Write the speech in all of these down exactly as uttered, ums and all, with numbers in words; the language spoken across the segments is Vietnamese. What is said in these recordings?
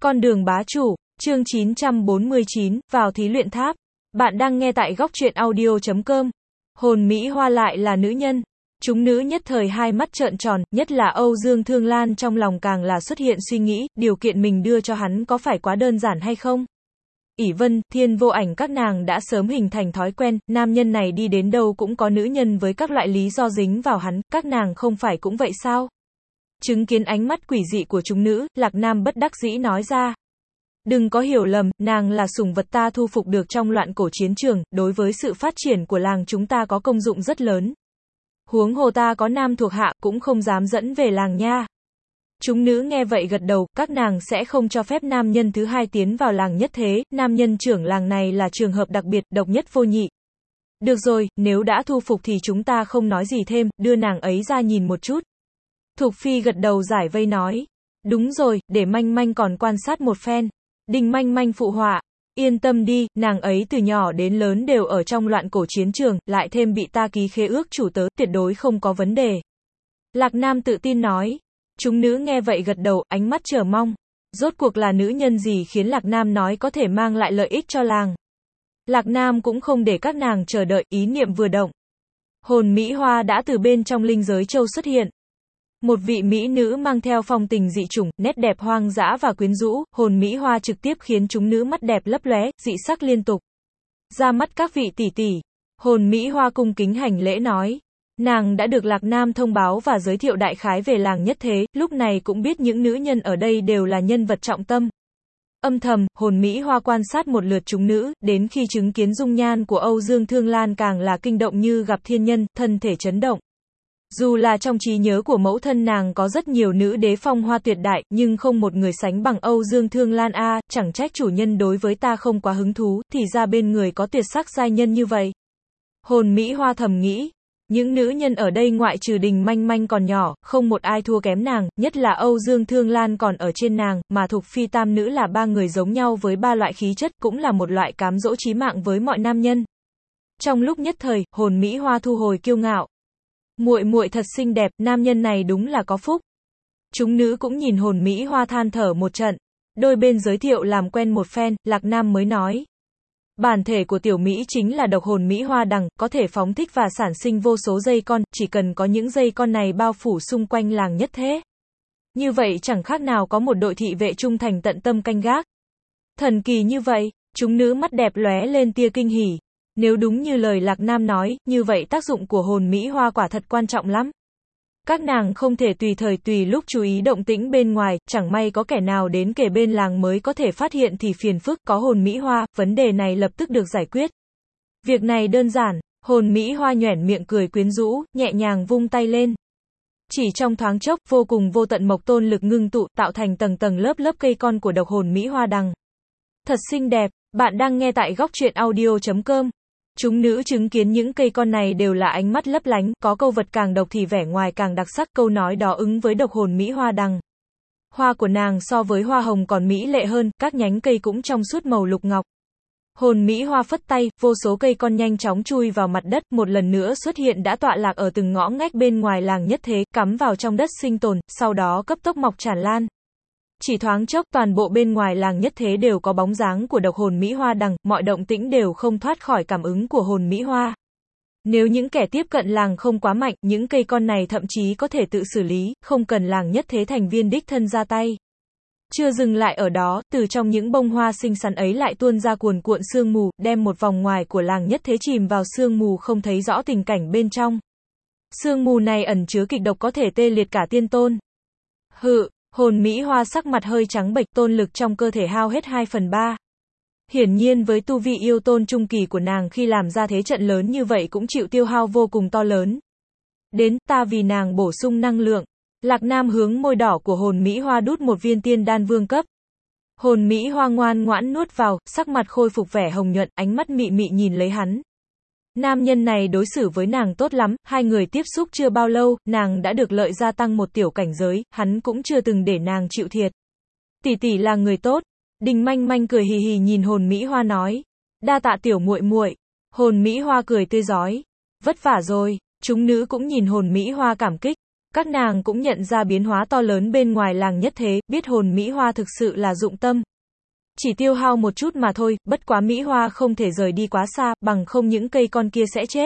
Con đường bá chủ, chương chín trăm bốn mươi chín, vào thí luyện tháp. Bạn đang nghe tại góc truyện audio chấm com. Hồn Mỹ Hoa lại là nữ nhân. Chúng nữ nhất thời hai mắt trợn tròn, nhất là Âu Dương Thương Lan trong lòng càng là xuất hiện suy nghĩ, điều kiện mình đưa cho hắn có phải quá đơn giản hay không? ỷ Vân, Thiên Vô Ảnh các nàng đã sớm hình thành thói quen, nam nhân này đi đến đâu cũng có nữ nhân với các loại lý do dính vào hắn, các nàng không phải cũng vậy sao? Chứng kiến ánh mắt quỷ dị của chúng nữ, Lạc Nam bất đắc dĩ nói ra. Đừng có hiểu lầm, nàng là sủng vật ta thu phục được trong loạn cổ chiến trường, đối với sự phát triển của làng chúng ta có công dụng rất lớn. Huống hồ ta có nam thuộc hạ, cũng không dám dẫn về làng nha. Chúng nữ nghe vậy gật đầu, các nàng sẽ không cho phép nam nhân thứ hai tiến vào làng nhất thế, nam nhân trưởng làng này là trường hợp đặc biệt, độc nhất vô nhị. Được rồi, nếu đã thu phục thì chúng ta không nói gì thêm, đưa nàng ấy ra nhìn một chút. Thục Phi gật đầu giải vây nói. Đúng rồi, để Manh Manh còn quan sát một phen. Đình Manh Manh phụ họa. Yên tâm đi, nàng ấy từ nhỏ đến lớn đều ở trong loạn cổ chiến trường, lại thêm bị ta ký khế ước chủ tớ, tuyệt đối không có vấn đề. Lạc Nam tự tin nói. Chúng nữ nghe vậy gật đầu, ánh mắt chờ mong. Rốt cuộc là nữ nhân gì khiến Lạc Nam nói có thể mang lại lợi ích cho làng. Lạc Nam cũng không để các nàng chờ đợi, ý niệm vừa động. Hồn Mỹ Hoa đã từ bên trong linh giới châu xuất hiện. Một vị mỹ nữ mang theo phong tình dị chủng, nét đẹp hoang dã và quyến rũ, hồn Mỹ Hoa trực tiếp khiến chúng nữ mắt đẹp lấp lóe, dị sắc liên tục. Ra mắt các vị tỷ tỷ, hồn Mỹ Hoa cung kính hành lễ nói. Nàng đã được Lạc Nam thông báo và giới thiệu đại khái về làng nhất thế, lúc này cũng biết những nữ nhân ở đây đều là nhân vật trọng tâm. Âm thầm, hồn Mỹ Hoa quan sát một lượt chúng nữ, đến khi chứng kiến dung nhan của Âu Dương Thương Lan càng là kinh động như gặp thiên nhân, thân thể chấn động. Dù là trong trí nhớ của mẫu thân nàng có rất nhiều nữ đế phong hoa tuyệt đại, nhưng không một người sánh bằng Âu Dương Thương Lan a, chẳng trách chủ nhân đối với ta không quá hứng thú, thì ra bên người có tuyệt sắc giai nhân như vậy. Hồn Mỹ Hoa thầm nghĩ, những nữ nhân ở đây ngoại trừ Đình Manh Manh còn nhỏ, không một ai thua kém nàng, nhất là Âu Dương Thương Lan còn ở trên nàng, mà Thục Phi tam nữ là ba người giống nhau với ba loại khí chất, cũng là một loại cám dỗ chí mạng với mọi nam nhân. Trong lúc nhất thời, hồn Mỹ Hoa thu hồi kiêu ngạo. Muội muội thật xinh đẹp, nam nhân này đúng là có phúc. Chúng nữ cũng nhìn hồn Mỹ Hoa than thở một trận. Đôi bên giới thiệu làm quen một phen, Lạc Nam mới nói. Bản thể của tiểu Mỹ chính là độc hồn Mỹ Hoa đằng, có thể phóng thích và sản sinh vô số dây con, chỉ cần có những dây con này bao phủ xung quanh làng nhất thế. Như vậy chẳng khác nào có một đội thị vệ trung thành tận tâm canh gác. Thần kỳ như vậy, chúng nữ mắt đẹp lóe lên tia kinh hỉ. Nếu đúng như lời Lạc Nam nói, như vậy tác dụng của hồn Mỹ Hoa quả thật quan trọng lắm. Các nàng không thể tùy thời tùy lúc chú ý động tĩnh bên ngoài, chẳng may có kẻ nào đến kề bên làng mới có thể phát hiện thì phiền phức, có hồn Mỹ Hoa, vấn đề này lập tức được giải quyết. Việc này đơn giản, hồn Mỹ Hoa nhoẻn miệng cười quyến rũ, nhẹ nhàng vung tay lên. Chỉ trong thoáng chốc, vô cùng vô tận mộc tôn lực ngưng tụ, tạo thành tầng tầng lớp lớp cây con của độc hồn Mỹ Hoa đằng. Thật xinh đẹp, bạn đang nghe tại góc truyện audio chấm com. Chúng nữ chứng kiến những cây con này đều là ánh mắt lấp lánh, có câu vật càng độc thì vẻ ngoài càng đặc sắc, câu nói đó ứng với độc hồn Mỹ Hoa đằng. Hoa của nàng so với hoa hồng còn mỹ lệ hơn, các nhánh cây cũng trong suốt màu lục ngọc. Hồn Mỹ Hoa phất tay, vô số cây con nhanh chóng chui vào mặt đất, một lần nữa xuất hiện đã tọa lạc ở từng ngõ ngách bên ngoài làng nhất thế, cắm vào trong đất sinh tồn, sau đó cấp tốc mọc tràn lan. Chỉ thoáng chốc, toàn bộ bên ngoài làng nhất thế đều có bóng dáng của độc hồn Mỹ Hoa đằng, mọi động tĩnh đều không thoát khỏi cảm ứng của hồn Mỹ Hoa. Nếu những kẻ tiếp cận làng không quá mạnh, những cây con này thậm chí có thể tự xử lý, không cần làng nhất thế thành viên đích thân ra tay. Chưa dừng lại ở đó, từ trong những bông hoa xinh xắn ấy lại tuôn ra cuồn cuộn sương mù, đem một vòng ngoài của làng nhất thế chìm vào sương mù không thấy rõ tình cảnh bên trong. Sương mù này ẩn chứa kịch độc có thể tê liệt cả tiên tôn. Hự. Hồn Mỹ Hoa sắc mặt hơi trắng bệch, tôn lực trong cơ thể hao hết hai phần ba. Hiển nhiên với tu vi yêu tôn trung kỳ của nàng khi làm ra thế trận lớn như vậy cũng chịu tiêu hao vô cùng to lớn. Đến, ta vì nàng bổ sung năng lượng. Lạc Nam hướng môi đỏ của hồn Mỹ Hoa đút một viên tiên đan vương cấp. Hồn Mỹ Hoa ngoan ngoãn nuốt vào, sắc mặt khôi phục vẻ hồng nhuận, ánh mắt mị mị nhìn lấy hắn. Nam nhân này đối xử với nàng tốt lắm, hai người tiếp xúc chưa bao lâu, nàng đã được lợi gia tăng một tiểu cảnh giới, hắn cũng chưa từng để nàng chịu thiệt. Tỷ tỷ là người tốt. Đình Manh Manh cười hì hì nhìn hồn Mỹ Hoa nói. Đa tạ tiểu muội muội. Hồn Mỹ Hoa cười tươi rói. Vất vả rồi. Chúng nữ cũng nhìn hồn Mỹ Hoa cảm kích. Các nàng cũng nhận ra biến hóa to lớn bên ngoài làng nhất thế, biết hồn Mỹ Hoa thực sự là dụng tâm. Chỉ tiêu hao một chút mà thôi, bất quá Mỹ Hoa không thể rời đi quá xa, bằng không những cây con kia sẽ chết.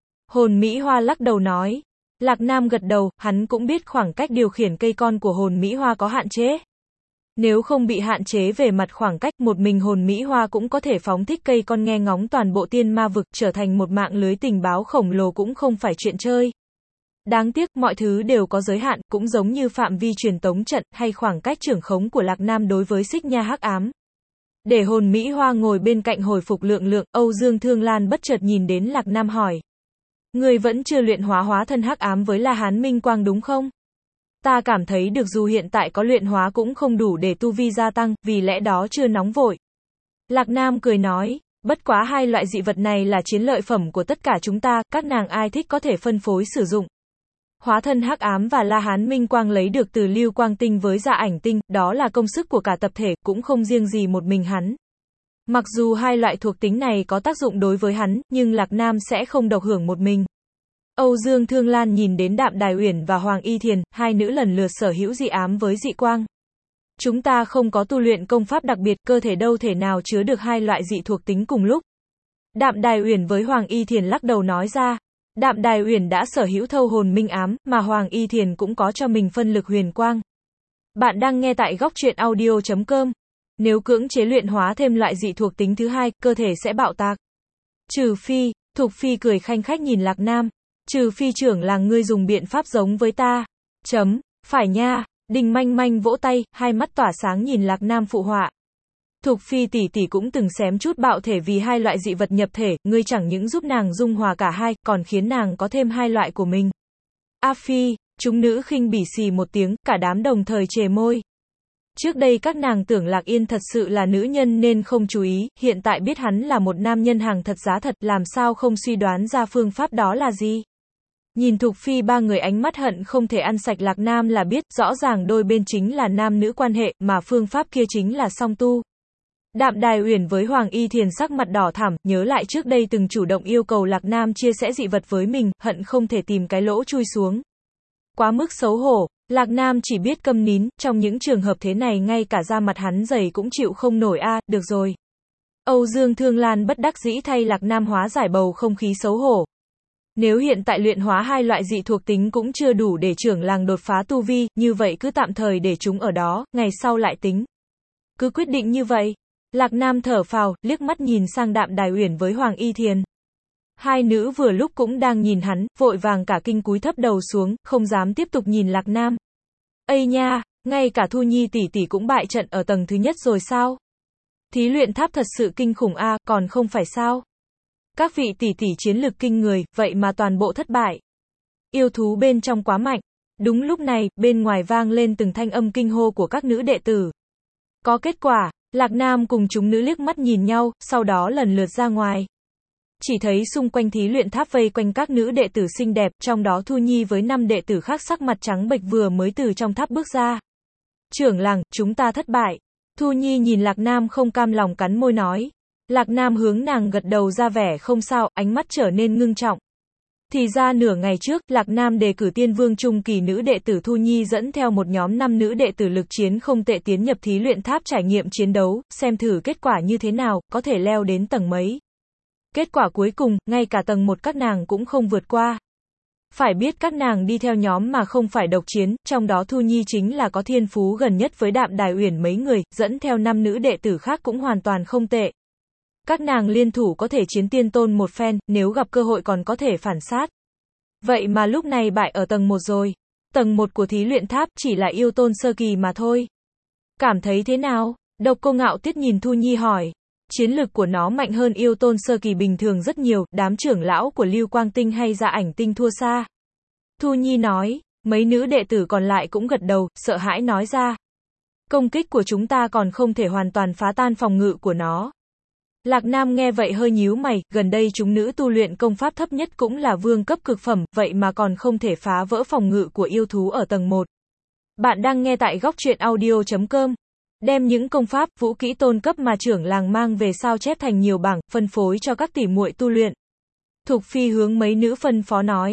Hồn Mỹ Hoa lắc đầu nói. Lạc Nam gật đầu, hắn cũng biết khoảng cách điều khiển cây con của hồn Mỹ Hoa có hạn chế. Nếu không bị hạn chế về mặt khoảng cách, một mình hồn Mỹ Hoa cũng có thể phóng thích cây con nghe ngóng toàn bộ tiên ma vực, trở thành một mạng lưới tình báo khổng lồ cũng không phải chuyện chơi. Đáng tiếc, mọi thứ đều có giới hạn, cũng giống như phạm vi truyền tống trận, hay khoảng cách trưởng khống của Lạc Nam đối với xích nha hắc ám. Để hồn Mỹ Hoa ngồi bên cạnh hồi phục lượng lượng, Âu Dương Thương Lan bất chợt nhìn đến Lạc Nam hỏi. Ngươi vẫn chưa luyện hóa hóa thân hắc ám với La Hán Minh Quang đúng không? Ta cảm thấy được dù hiện tại có luyện hóa cũng không đủ để tu vi gia tăng, vì lẽ đó chưa nóng vội. Lạc Nam cười nói, bất quá hai loại dị vật này là chiến lợi phẩm của tất cả chúng ta, các nàng ai thích có thể phân phối sử dụng. Hóa thân hắc ám và La Hán Minh Quang lấy được từ Lưu Quang Tinh với Dạ Ảnh Tinh, đó là công sức của cả tập thể, cũng không riêng gì một mình hắn. Mặc dù hai loại thuộc tính này có tác dụng đối với hắn, nhưng Lạc Nam sẽ không độc hưởng một mình. Âu Dương Thương Lan nhìn đến Đạm Đài Uyển và Hoàng Y Thiền, hai nữ lần lượt sở hữu dị ám với dị quang. Chúng ta không có tu luyện công pháp đặc biệt, cơ thể đâu thể nào chứa được hai loại dị thuộc tính cùng lúc. Đạm Đài Uyển với Hoàng Y Thiền lắc đầu nói ra. Đạm Đài Uyển đã sở hữu thâu hồn minh ám, mà Hoàng Y Thiền cũng có cho mình phân lực huyền quang. Bạn đang nghe tại góc truyện audio chấm com. Nếu cưỡng chế luyện hóa thêm loại dị thuộc tính thứ hai, cơ thể sẽ bạo tạc. Trừ phi, Thục Phi cười khanh khách nhìn Lạc Nam. Trừ phi trưởng làng ngươi dùng biện pháp giống với ta. Chấm, phải nha. Đình Manh Manh vỗ tay, hai mắt tỏa sáng nhìn Lạc Nam phụ họa. Thục Phi tỷ tỷ cũng từng xém chút bạo thể vì hai loại dị vật nhập thể, ngươi chẳng những giúp nàng dung hòa cả hai, còn khiến nàng có thêm hai loại của mình. A Phi, chúng nữ khinh bỉ xì một tiếng, cả đám đồng thời chề môi. Trước đây các nàng tưởng Lạc Yên thật sự là nữ nhân nên không chú ý, hiện tại biết hắn là một nam nhân hàng thật giá thật, làm sao không suy đoán ra phương pháp đó là gì. Nhìn Thục Phi ba người ánh mắt hận không thể ăn sạch Lạc Nam là biết, rõ ràng đôi bên chính là nam nữ quan hệ, mà phương pháp kia chính là song tu. Đạm Đài Uyển với Hoàng Y Thiền sắc mặt đỏ thẳm, nhớ lại trước đây từng chủ động yêu cầu Lạc Nam chia sẻ dị vật với mình, hận không thể tìm cái lỗ chui xuống. Quá mức xấu hổ, Lạc Nam chỉ biết câm nín, trong những trường hợp thế này ngay cả da mặt hắn dày cũng chịu không nổi a, à, được rồi. Âu Dương Thương Lan bất đắc dĩ thay Lạc Nam hóa giải bầu không khí xấu hổ. Nếu hiện tại luyện hóa hai loại dị thuộc tính cũng chưa đủ để trưởng làng đột phá tu vi, như vậy cứ tạm thời để chúng ở đó, ngày sau lại tính. Cứ quyết định như vậy. Lạc Nam thở phào, liếc mắt nhìn sang Đạm Đài Uyển với Hoàng Y Thiền. Hai nữ vừa lúc cũng đang nhìn hắn, vội vàng cả kinh cúi thấp đầu xuống, không dám tiếp tục nhìn Lạc Nam. Ây nha, ngay cả Thu Nhi tỷ tỷ cũng bại trận ở tầng thứ nhất rồi sao? Thí luyện tháp thật sự kinh khủng a, à, còn không phải sao? Các vị tỷ tỷ chiến lực kinh người, vậy mà toàn bộ thất bại. Yêu thú bên trong quá mạnh. Đúng lúc này, bên ngoài vang lên từng thanh âm kinh hô của các nữ đệ tử. Có kết quả, Lạc Nam cùng chúng nữ liếc mắt nhìn nhau, sau đó lần lượt ra ngoài. Chỉ thấy xung quanh thí luyện tháp vây quanh các nữ đệ tử xinh đẹp, trong đó Thu Nhi với năm đệ tử khác sắc mặt trắng bệch vừa mới từ trong tháp bước ra. Trưởng làng, chúng ta thất bại. Thu Nhi nhìn Lạc Nam không cam lòng cắn môi nói. Lạc Nam hướng nàng gật đầu ra vẻ không sao, ánh mắt trở nên ngưng trọng. Thì ra nửa ngày trước, Lạc Nam đề cử tiên vương trung kỳ nữ đệ tử Thu Nhi dẫn theo một nhóm năm nữ đệ tử lực chiến không tệ tiến nhập thí luyện tháp trải nghiệm chiến đấu, xem thử kết quả như thế nào, có thể leo đến tầng mấy. Kết quả cuối cùng, ngay cả tầng một các nàng cũng không vượt qua. Phải biết các nàng đi theo nhóm mà không phải độc chiến, trong đó Thu Nhi chính là có thiên phú gần nhất với Đạm Đài Uyển mấy người, dẫn theo năm nữ đệ tử khác cũng hoàn toàn không tệ. Các nàng liên thủ có thể chiến tiên tôn một phen, nếu gặp cơ hội còn có thể phản sát. Vậy mà lúc này bại ở tầng một rồi. Tầng một của thí luyện tháp chỉ là yêu tôn sơ kỳ mà thôi. Cảm thấy thế nào? Độc Cô Ngạo Tiết nhìn Thu Nhi hỏi. Chiến lực của nó mạnh hơn yêu tôn sơ kỳ bình thường rất nhiều, đám trưởng lão của Lưu Quang Tinh hay Dạ Ảnh Tinh thua xa. Thu Nhi nói, mấy nữ đệ tử còn lại cũng gật đầu, sợ hãi nói ra. Công kích của chúng ta còn không thể hoàn toàn phá tan phòng ngự của nó. Lạc Nam nghe vậy hơi nhíu mày, gần đây chúng nữ tu luyện công pháp thấp nhất cũng là vương cấp cực phẩm, vậy mà còn không thể phá vỡ phòng ngự của yêu thú ở tầng một. Bạn đang nghe tại góc truyện audio chấm com. Đem những công pháp, vũ kỹ tôn cấp mà trưởng làng mang về sao chép thành nhiều bảng, phân phối cho các tỷ muội tu luyện. Thục Phi hướng mấy nữ phân phó nói.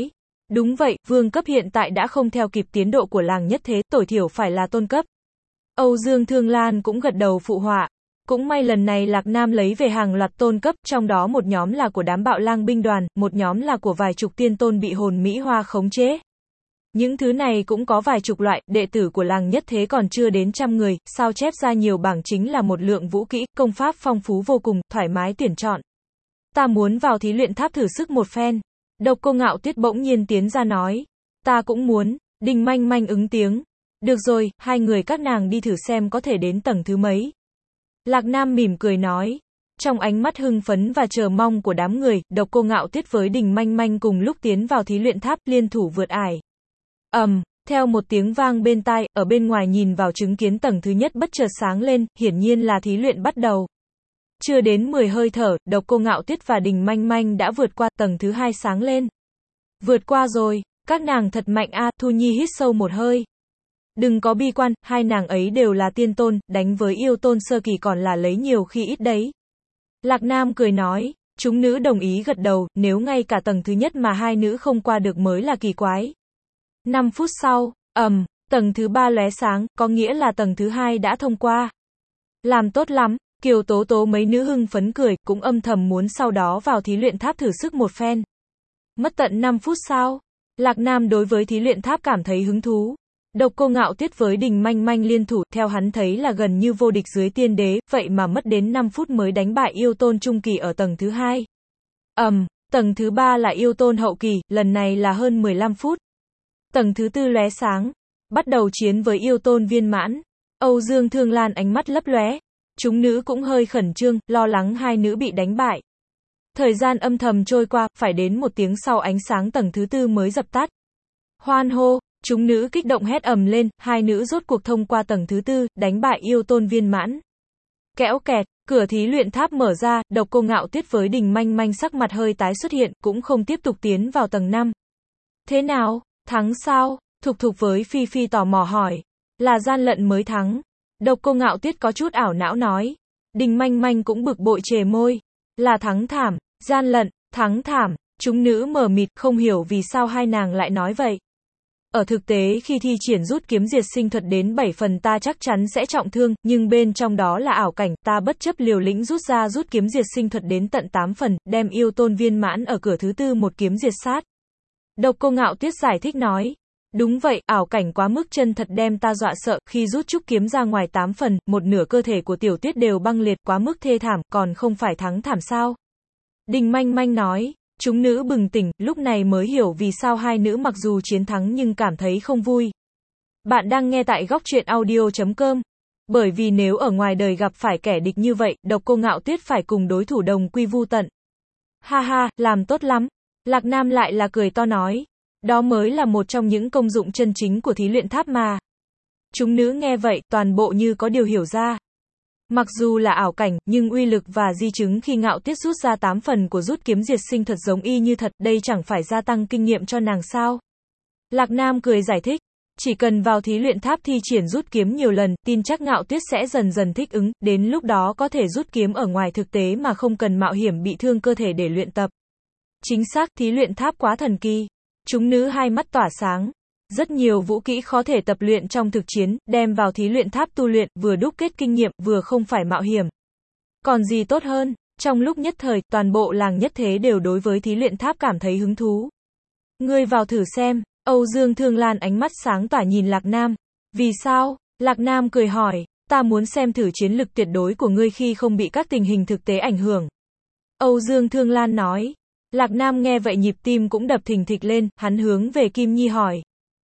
Đúng vậy, vương cấp hiện tại đã không theo kịp tiến độ của làng nhất thế, tối thiểu phải là tôn cấp. Âu Dương Thương Lan cũng gật đầu phụ họa. Cũng may lần này Lạc Nam lấy về hàng loạt tôn cấp, trong đó một nhóm là của đám bạo lang binh đoàn, một nhóm là của vài chục tiên tôn bị hồn Mỹ Hoa khống chế. Những thứ này cũng có vài chục loại, đệ tử của làng nhất thế còn chưa đến trăm người, sao chép ra nhiều bảng chính là một lượng vũ kỹ, công pháp phong phú vô cùng, thoải mái tuyển chọn. Ta muốn vào thí luyện tháp thử sức một phen. Độc Cô Ngạo Tuyết bỗng nhiên tiến ra nói. Ta cũng muốn, Đình Manh Manh ứng tiếng. Được rồi, hai người các nàng đi thử xem có thể đến tầng thứ mấy. Lạc Nam mỉm cười nói. Trong ánh mắt hưng phấn và chờ mong của đám người, Độc Cô Ngạo Tuyết với Đình Manh Manh cùng lúc tiến vào thí luyện tháp, liên thủ vượt ải. ầm, um, theo một tiếng vang bên tai, ở bên ngoài nhìn vào chứng kiến tầng thứ nhất bất chợt sáng lên, hiển nhiên là thí luyện bắt đầu. Chưa đến mười hơi thở, Độc Cô Ngạo Tuyết và Đình Manh Manh đã vượt qua, tầng thứ hai sáng lên. Vượt qua rồi, các nàng thật mạnh a, Thu Nhi hít sâu một hơi. Đừng có bi quan, hai nàng ấy đều là tiên tôn, đánh với yêu tôn sơ kỳ còn là lấy nhiều khi ít đấy. Lạc Nam cười nói, chúng nữ đồng ý gật đầu, nếu ngay cả tầng thứ nhất mà hai nữ không qua được mới là kỳ quái. năm phút sau, ầm, um, tầng thứ ba lóe sáng, có nghĩa là tầng thứ hai đã thông qua. Làm tốt lắm, Kiều Tố Tố mấy nữ hưng phấn cười, cũng âm thầm muốn sau đó vào thí luyện tháp thử sức một phen. Mất tận năm phút sau, Lạc Nam đối với thí luyện tháp cảm thấy hứng thú. Độc Cô Ngạo Tuyết với Đình Manh Manh liên thủ, theo hắn thấy là gần như vô địch dưới tiên đế, vậy mà mất đến năm phút mới đánh bại yêu tôn trung kỳ ở tầng thứ hai. ầm, um, tầng thứ ba là yêu tôn hậu kỳ, lần này là hơn mười lăm phút. Tầng thứ tư lóe sáng, bắt đầu chiến với yêu tôn viên mãn. Âu Dương Thương Lan ánh mắt lấp lóe. Chúng nữ cũng hơi khẩn trương, lo lắng hai nữ bị đánh bại. Thời gian âm thầm trôi qua, phải đến một tiếng sau ánh sáng tầng thứ tư mới dập tắt. Hoan hô, chúng nữ kích động hét ầm lên, hai nữ rốt cuộc thông qua tầng thứ tư, đánh bại yêu tôn viên mãn. Kẽo kẹt, cửa thí luyện tháp mở ra, Độc Cô Ngạo Tuyết với Đình Manh Manh sắc mặt hơi tái xuất hiện, cũng không tiếp tục tiến vào tầng năm. Thế nào, thắng sao? Thục Thục với Phi Phi tò mò hỏi. Là gian lận mới thắng. Độc Cô Ngạo Tuyết có chút ảo não nói. Đình Manh Manh cũng bực bội chề môi. Là thắng thảm, gian lận, thắng thảm. Chúng nữ mờ mịt không hiểu vì sao hai nàng lại nói vậy. Ở thực tế khi thi triển rút kiếm diệt sinh thuật đến bảy phần ta chắc chắn sẽ trọng thương, nhưng bên trong đó là ảo cảnh, ta bất chấp liều lĩnh rút ra rút kiếm diệt sinh thuật đến tận tám phần, đem yêu tôn viên mãn ở cửa thứ tư một kiếm diệt sát. Độc Cô Ngạo Tuyết giải thích nói. Đúng vậy, ảo cảnh quá mức chân thật đem ta dọa sợ, khi rút trúc kiếm ra ngoài tám phần, một nửa cơ thể của Tiểu Tuyết đều băng liệt quá mức thê thảm, còn không phải thắng thảm sao? Đình Manh Manh nói, chúng nữ bừng tỉnh, lúc này mới hiểu vì sao hai nữ mặc dù chiến thắng nhưng cảm thấy không vui. Bạn đang nghe tại góc truyện audio chấm com. Bởi vì nếu ở ngoài đời gặp phải kẻ địch như vậy, Độc Cô Ngạo Tuyết phải cùng đối thủ đồng quy vu tận. Ha ha, làm tốt lắm. Lạc Nam lại là cười to nói. Đó mới là một trong những công dụng chân chính của thí luyện tháp mà. Chúng nữ nghe vậy, toàn bộ như có điều hiểu ra. Mặc dù là ảo cảnh, nhưng uy lực và di chứng khi Ngạo Tuyết rút ra tám phần của rút kiếm diệt sinh thật giống y như thật, đây chẳng phải gia tăng kinh nghiệm cho nàng sao? Lạc Nam cười giải thích, chỉ cần vào thí luyện tháp thi triển rút kiếm nhiều lần, tin chắc Ngạo Tuyết sẽ dần dần thích ứng, đến lúc đó có thể rút kiếm ở ngoài thực tế mà không cần mạo hiểm bị thương cơ thể để luyện tập. Chính xác, thí luyện tháp quá thần kỳ. Chúng nữ hai mắt tỏa sáng. Rất nhiều vũ kỹ khó thể tập luyện trong thực chiến, đem vào thí luyện tháp tu luyện, vừa đúc kết kinh nghiệm, vừa không phải mạo hiểm. Còn gì tốt hơn, trong lúc nhất thời, toàn bộ làng nhất thế đều đối với thí luyện tháp cảm thấy hứng thú. Ngươi vào thử xem, Âu Dương Thương Lan ánh mắt sáng tỏa nhìn Lạc Nam. Vì sao? Lạc Nam cười hỏi, ta muốn xem thử chiến lực tuyệt đối của ngươi khi không bị các tình hình thực tế ảnh hưởng. Âu Dương Thương Lan nói. Lạc Nam nghe vậy nhịp tim cũng đập thình thịch lên, hắn hướng về Kim Nhi hỏi.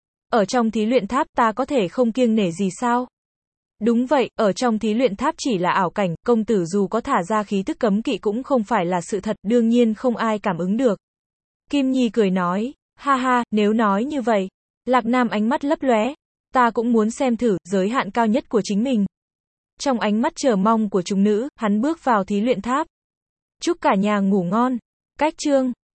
Ở trong thí luyện tháp ta có thể không kiêng nể gì sao? Đúng vậy, ở trong thí luyện tháp chỉ là ảo cảnh, công tử dù có thả ra khí tức cấm kỵ cũng không phải là sự thật, đương nhiên không ai cảm ứng được. Kim Nhi cười nói, ha ha, nếu nói như vậy. Lạc Nam ánh mắt lấp lóe, ta cũng muốn xem thử, giới hạn cao nhất của chính mình. Trong ánh mắt chờ mong của chúng nữ, hắn bước vào thí luyện tháp. Chúc cả nhà ngủ ngon. Cách chương